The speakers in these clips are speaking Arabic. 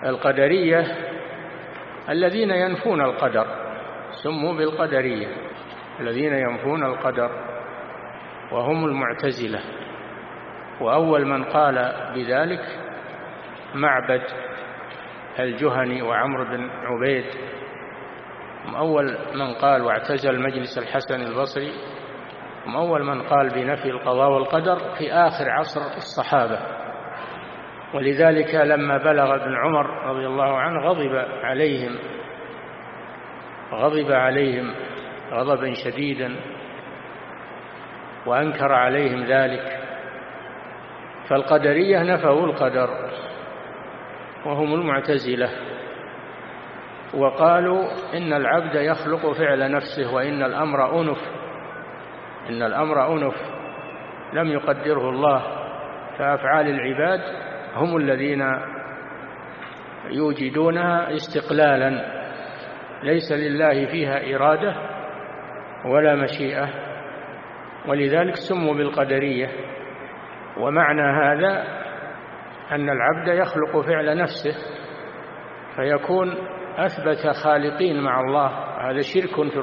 القدرية الذين ينفون القدر، سموا بالقدرية، الذين ينفون القدر، وهم المعتزلة. وأول من قال بذلك معبد الجهني وعمرو بن عبيد، هم أول من قال، واعتزل مجلس الحسن البصري، هم أول من قال بنفي القضاء والقدر في آخر عصر الصحابة. ولذلك لما بلغ ابن عمر رضي الله عنه غضب عليهم غضبا شديدا وأنكر عليهم ذلك. فالقدرية نفوا القدر وهم المعتزلة، وقالوا إن العبد يخلق فعل نفسه وإن الأمر أنف لم يقدره الله، فأفعال العباد هم الذين يوجدونها استقلالا، ليس لله فيها إرادة ولا مشيئة، ولذلك سموا بالقدرية. ومعنى هذا أن العبد يخلق فعل نفسه فيكون أثبت خالقين مع الله، هذا شرك في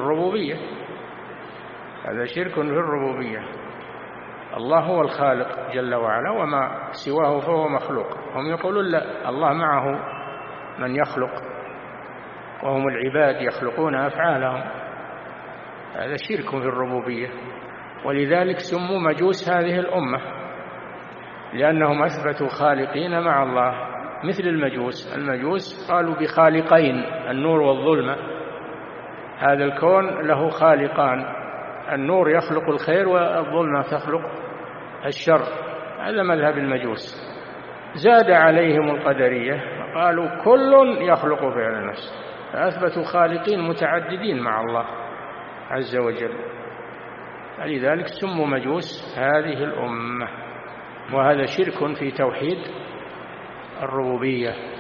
الربوبية. الله هو الخالق جل وعلا، وما سواه فهو مخلوق. هم يقولون لا، الله معه من يخلق وهم العباد يخلقون أفعالهم، هذا شرك في الربوبية. ولذلك سموا مجوس هذه الأمة، لأنهم أثبتوا خالقين مع الله، مثل المجوس قالوا بخالقين، النور والظلمة. هذا الكون له خالقان، النور يخلق الخير والظلمة تخلق الشر، هذا مذهب المجوس. زاد عليهم القدرية قالوا كل يخلق فعل نفسه، فأثبتوا خالقين متعددين مع الله عز وجل، لذلك سموا مجوس هذه الأمة. وهذا شرك في توحيد الربوبية.